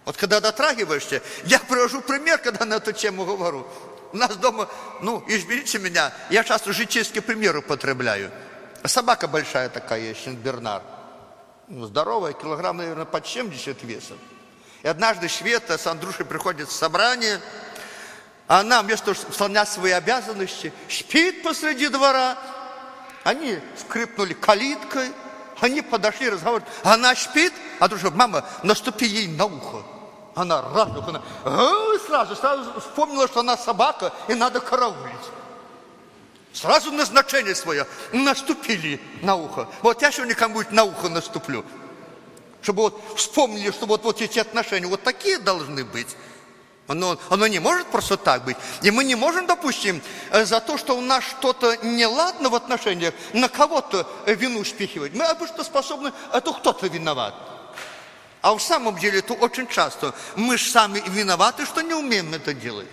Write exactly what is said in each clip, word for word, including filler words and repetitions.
Вот когда дотрагиваешься, я привожу пример, когда на эту тему говорю. У нас дома, ну, извините меня, я часто житейские примеры употребляю. Собака большая такая есть, Сен-Бернар. Ну, здоровая, килограмм, наверное, под семьдесят весом. И однажды Света с Андрюшей приходит в собрание, а она вместо того, чтобы исполнять свои обязанности, спит посреди двора. Они скрипнули калиткой, они подошли, разговаривают. Она спит, а Андрюша: мама, наступи ей на ухо. Она раз, она а, сразу, сразу вспомнила, что она собака, и надо караулить. Сразу назначение свое. Наступили на ухо. Вот я сегодня кому-нибудь на ухо наступлю. Чтобы вот вспомнили, что вот, вот эти отношения вот такие должны быть. Оно, оно не может просто так быть. И мы не можем, допустим, за то, что у нас что-то неладно в отношениях, на кого-то вину спихивать. Мы обычно способны, это кто-то виноват. А в самом деле это очень часто. Мы же сами виноваты, что не умеем это делать.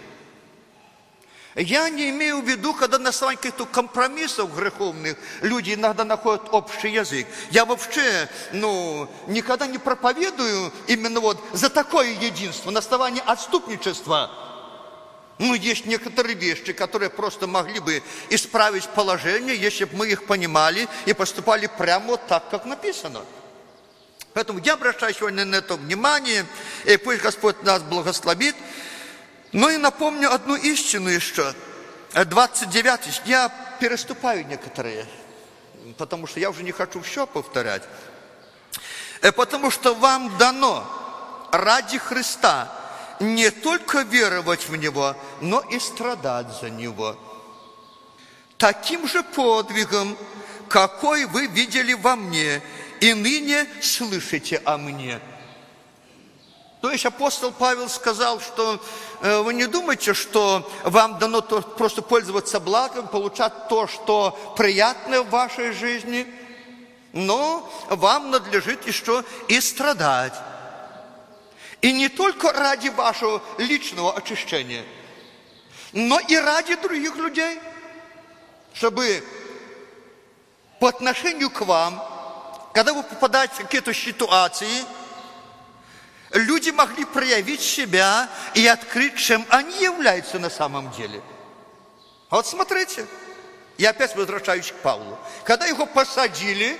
Я не имею в виду, когда на основании каких-то компромиссов греховных люди иногда находят общий язык. Я вообще, ну, никогда не проповедую именно вот за такое единство, на основании отступничества. Ну, есть некоторые вещи, которые просто могли бы исправить положение, если бы мы их понимали и поступали прямо вот так, как написано. Поэтому я обращаю сегодня на это внимание, и пусть Господь нас благословит. Ну и напомню одну истину еще. двадцать девятый, я переступаю некоторые, потому что я уже не хочу все повторять. Потому что вам дано ради Христа не только веровать в Него, но и страдать за Него. Таким же подвигом, какой вы видели во мне, и ныне слышите о мне. То есть апостол Павел сказал, что э, вы не думайте, что вам дано то, просто пользоваться благом, получать то, что приятное в вашей жизни, но вам надлежит еще и страдать. И не только ради вашего личного очищения, но и ради других людей, чтобы по отношению к вам, когда вы попадаете в какие-то ситуации, люди могли проявить себя и открыть, чем они являются на самом деле. Вот смотрите, я опять возвращаюсь к Павлу. Когда его посадили,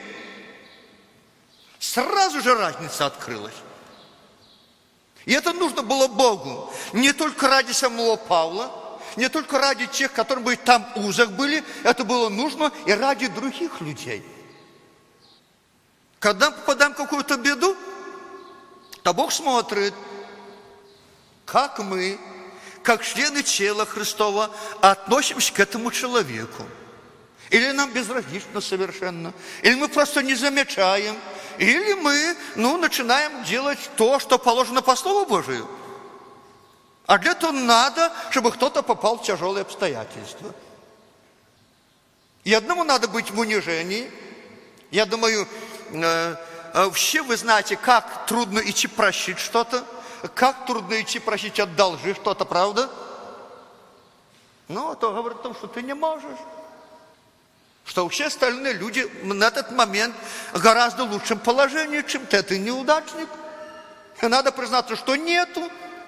сразу же разница открылась. И это нужно было Богу. Не только ради самого Павла, не только ради тех, которые бы там узах были, это было нужно и ради других людей. Когда мы попадаем в какую-то беду, то Бог смотрит, как мы, как члены тела Христова, относимся к этому человеку. Или нам безразлично совершенно, или мы просто не замечаем, или мы, ну, начинаем делать то, что положено по Слову Божию. А для этого надо, чтобы кто-то попал в тяжелые обстоятельства. И одному надо быть в унижении. Я думаю, все вы знаете, как трудно идти просить что-то, как трудно идти просить одолжи что-то, правда? Ну, то говорит о том, что ты не можешь. Что все остальные люди на этот момент в гораздо лучшем положении, чем ты. Ты неудачник. И надо признаться, что нету.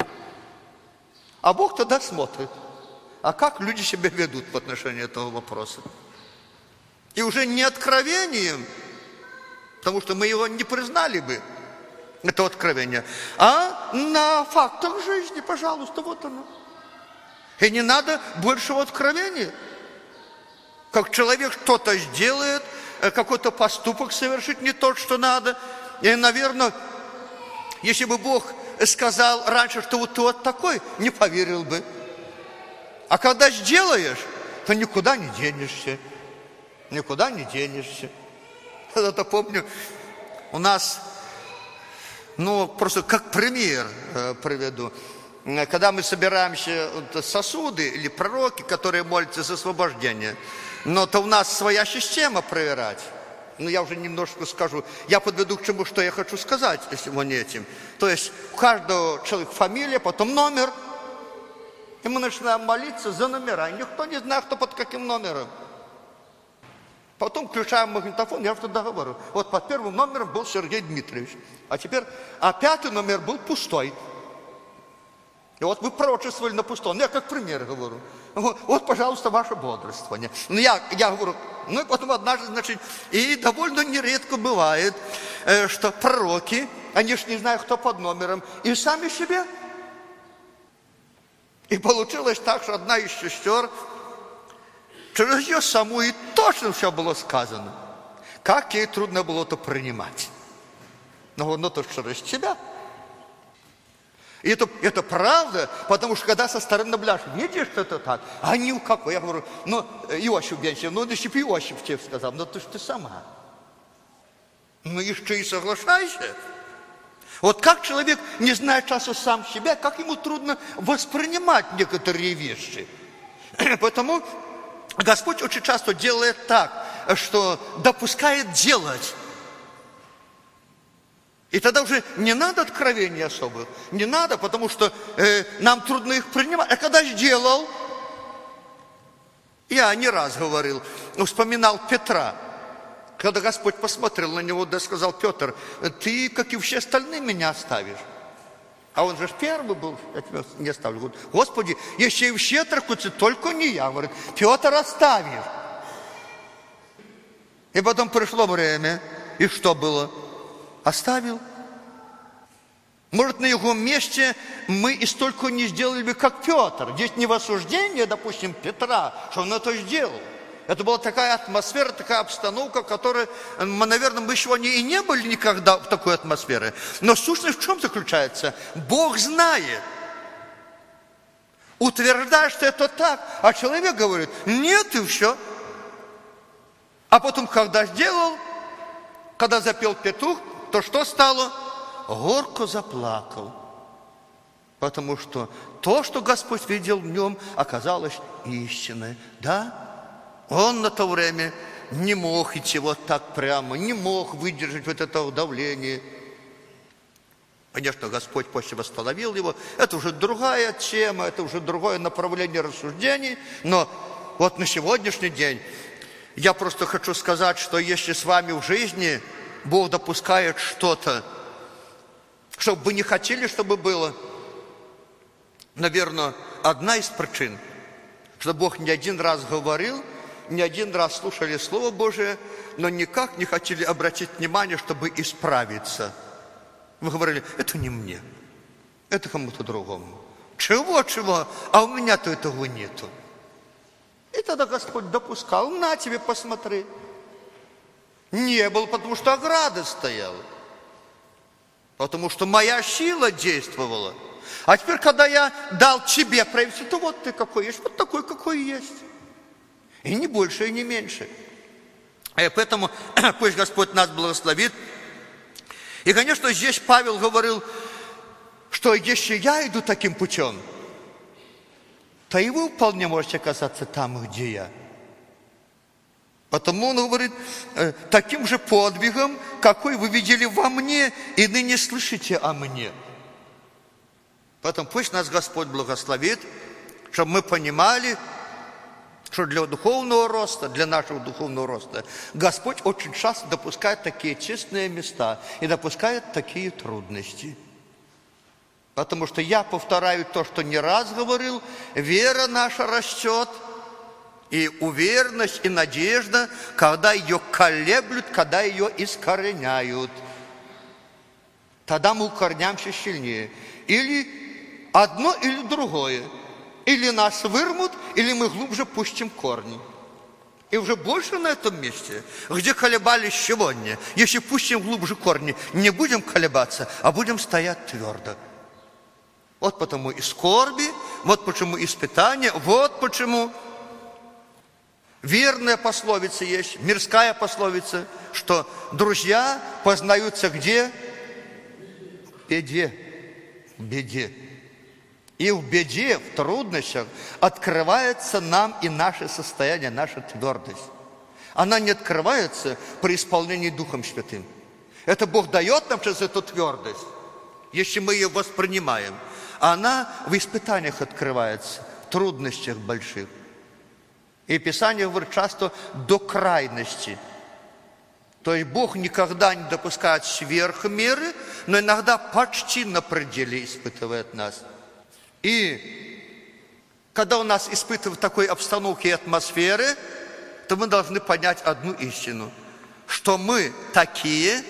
А Бог тогда смотрит. А как люди себя ведут по отношению этого вопроса? И уже не откровением, потому что мы его не признали бы, это откровение, а на фактах жизни, пожалуйста, вот оно. И не надо большего откровения. Как человек что-то сделает, какой-то поступок совершит не тот, что надо. И, наверное, если бы Бог сказал раньше, что вот ты вот такой, не поверил бы. А когда сделаешь, то никуда не денешься. Никуда не денешься. Я-то помню, у нас, ну, просто как пример э, приведу. Когда мы собираемся, вот, сосуды или пророки, которые молятся за освобождение, но то у нас своя система проверять. Ну, я уже немножко скажу. Я подведу к чему, что я хочу сказать, если не этим. То есть у каждого человека фамилия, потом номер. И мы начинаем молиться за номера. И никто не знает, кто под каким номером. Потом включаем магнитофон, я уже тогда говорю. Вот под первым номером был Сергей Дмитриевич. А теперь, а пятый номер был пустой. И вот вы пророчествовали на пустом. Я как пример говорю. Вот, вот пожалуйста, ваше бодрствование. Ну, я, я говорю, ну и потом однажды, значит, и довольно нередко бывает, э, что пророки, они ж не знают, кто под номером, и сами себе. И получилось так, что одна из сестер, через ее саму и точно все было сказано. Как ей трудно было это принимать. Но ну, то через тебя. И это, это правда, потому что когда со стороны наблюдаешь, видишь, что это так, а не у какой. Я говорю, ну, Иосиф Бенчев, ну, если бы Иосиф тебе сказал, ну, ты ж ты сама. Ну, еще и соглашайся. Вот как человек, не зная часу сам себя, как ему трудно воспринимать некоторые вещи. Поэтому Господь очень часто делает так, что допускает делать. И тогда уже не надо откровений особых, не надо, потому что э, нам трудно их принимать. А когда сделал, я не раз говорил, вспоминал Петра, когда Господь посмотрел на него, да сказал: Петр, ты, как и все остальные, меня оставишь. А он же первый был, я тебя не оставлю. Говорит, Господи, если и все тракутся, только не я. Говорит, Петр, оставишь. И потом пришло время, и что было? Оставил. Может, на его месте мы и столько не сделали бы, как Петр. Здесь не в осуждение, допустим, Петра, что он это сделал. Это была такая атмосфера, такая обстановка, в которой, наверное, мы еще и не были никогда в такой атмосфере. Но сущность в чем заключается? Бог знает. Утверждает, что это так, а человек говорит, нет, и все. А потом, когда сделал, когда запел петух, то что стало? Горько заплакал. Потому что то, что Господь видел в нем, оказалось истиной. Да? Он на то время не мог идти вот так прямо, не мог выдержать вот это давление. Конечно, Господь после восстановил его. Это уже другая тема, это уже другое направление рассуждений. Но вот на сегодняшний день я просто хочу сказать, что если с вами в жизни Бог допускает что-то, чтобы вы не хотели, чтобы было, наверное, одна из причин, что Бог не один раз говорил, не один раз слушали Слово Божие, но никак не хотели обратить внимание, чтобы исправиться. Вы говорили, это не мне, это кому-то другому. Чего-чего, а у меня-то этого нету. И тогда Господь допускал, на тебе посмотри. Не было, потому что ограда стояла. Потому что моя сила действовала. А теперь, когда я дал тебе проявиться, то вот ты какой есть, вот такой, какой есть. И не больше, и не меньше. И поэтому пусть Господь нас благословит. И, конечно, здесь Павел говорил, что если я иду таким путем, то и вы вполне можете оказаться там, где я. Потому он говорит, таким же подвигом, какой вы видели во мне, и ныне слышите о мне. Поэтому пусть нас Господь благословит, чтобы мы понимали, что для духовного роста, для нашего духовного роста, Господь очень часто допускает такие честные места и допускает такие трудности. Потому что я повторяю то, что не раз говорил, вера наша растет, и уверенность, и надежда, когда ее колеблют, когда ее искореняют. Тогда мы укореняемся сильнее. Или одно, или другое. Или нас вырвут, или мы глубже пустим корни. И уже больше на этом месте, где колебались сегодня, если пустим глубже корни, не будем колебаться, а будем стоять твердо. Вот потому и скорби, вот почему испытания, вот почему... Верная пословица есть, мирская пословица, что друзья познаются где? В беде. В беде. И в беде, в трудностях открывается нам и наше состояние, наша твердость. Она не открывается при исполнении Духом Святым. Это Бог дает нам через эту твердость, если мы ее воспринимаем. А она в испытаниях открывается, в трудностях больших. И Писание говорит часто до крайности. То есть Бог никогда не допускает сверх меры, но иногда почти на пределе испытывает нас. И когда у нас испытывают такой обстановки и атмосферы, то мы должны понять одну истину, что мы такие,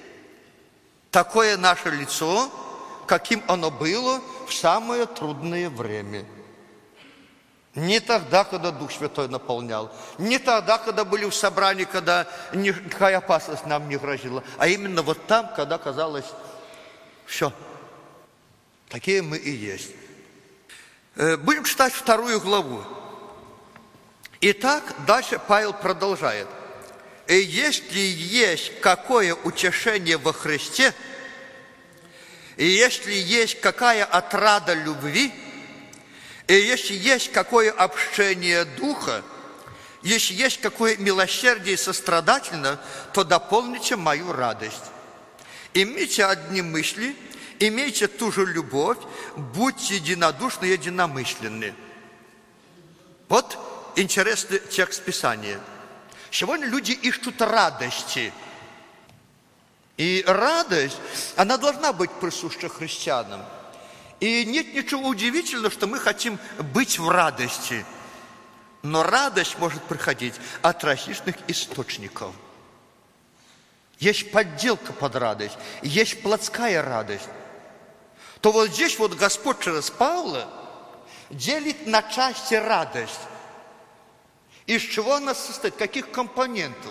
такое наше лицо, каким оно было в самое трудное время. Не тогда, когда Дух Святой наполнял, не тогда, когда были в собрании, когда никакая опасность нам не грозила, а именно вот там, когда казалось, все, такие мы и есть. Будем читать вторую главу. Итак, дальше Павел продолжает. И если есть какое утешение во Христе, и если есть какая отрада любви, и если есть какое общение Духа, если есть какое милосердие и сострадательно, то дополните мою радость. Имейте одни мысли, имейте ту же любовь, будьте единодушны и единомысленны. Вот интересный текст Писания. Сегодня люди ищут радости. И радость, она должна быть присуща христианам. И нет ничего удивительного, что мы хотим быть в радости. Но радость может приходить от различных источников. Есть подделка под радость, есть плотская радость. То вот здесь вот Господь через Павла делит на части радость. Из чего она состоит, каких компонентов?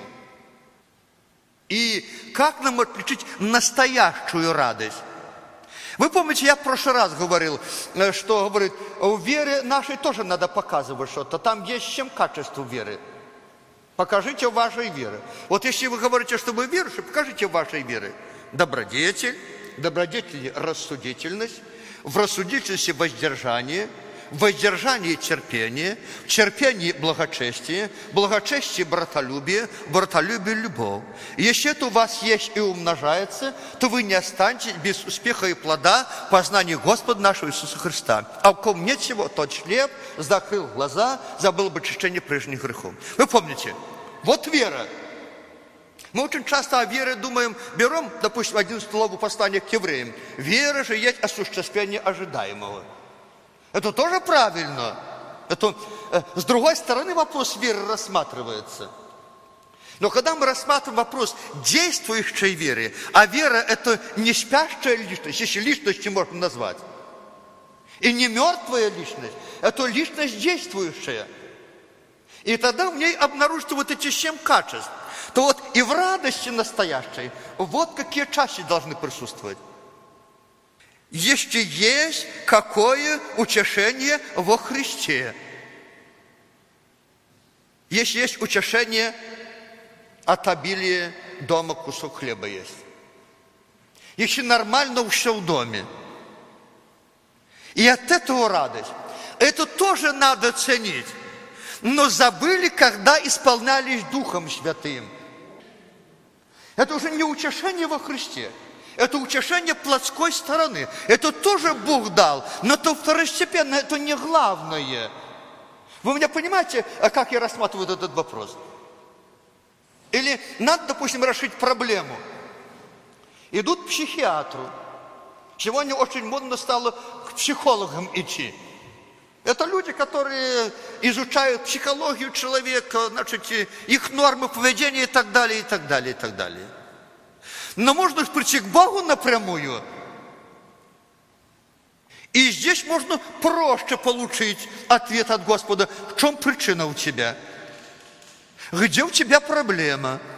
И как нам отличить настоящую радость? Вы помните, я в прошлый раз говорил, что говорит, в вере нашей тоже надо показывать что-то. Там есть чем качество веры. Покажите вашей веры. Вот если вы говорите, что вы верующие, покажите вашей веры. Добродетель, добродетель рассудительность, в рассудительности воздержание, в воздержании терпение, в терпении благочестие, в благочестии братолюбие, в братолюбии любовь. И если это у вас есть и умножается, то вы не останетесь без успеха и плода познания Господа нашего Иисуса Христа. А у ком нет всего, тот слеп, закрыл глаза, забыл об очищении прежних грехов. Вы помните, вот вера. Мы очень часто о вере думаем, берем, допустим, одиннадцатую главу послания к евреям. Вера же есть осуществление ожидаемого. Это тоже правильно. Это, э, с другой стороны, вопрос веры рассматривается. Но когда мы рассматриваем вопрос действующей веры, а вера – это не спящая личность, если личностью можно назвать, и не мертвая личность, это личность действующая. И тогда в ней обнаружатся вот эти семь качеств. То вот и в радости настоящей вот какие части должны присутствовать. Если есть какое утешение во Христе, если есть утешение от обилия дома, кусок хлеба есть, если нормально все в доме, и от этого радость, это тоже надо ценить, но забыли, когда исполнялись Духом Святым. Это уже не утешение во Христе. Это утешение плотской стороны. Это тоже Бог дал, но это второстепенно, это не главное. Вы меня понимаете, как я рассматриваю этот вопрос? Или надо, допустим, решить проблему. Идут к психиатру. Сегодня очень модно стало к психологам идти. Это люди, которые изучают психологию человека, значит, их нормы поведения и так далее, и так далее, и так далее. Но можно прийти к Богу напрямую. И здесь можно проще получить ответ от Господа. В чем причина у тебя? Где у тебя проблема?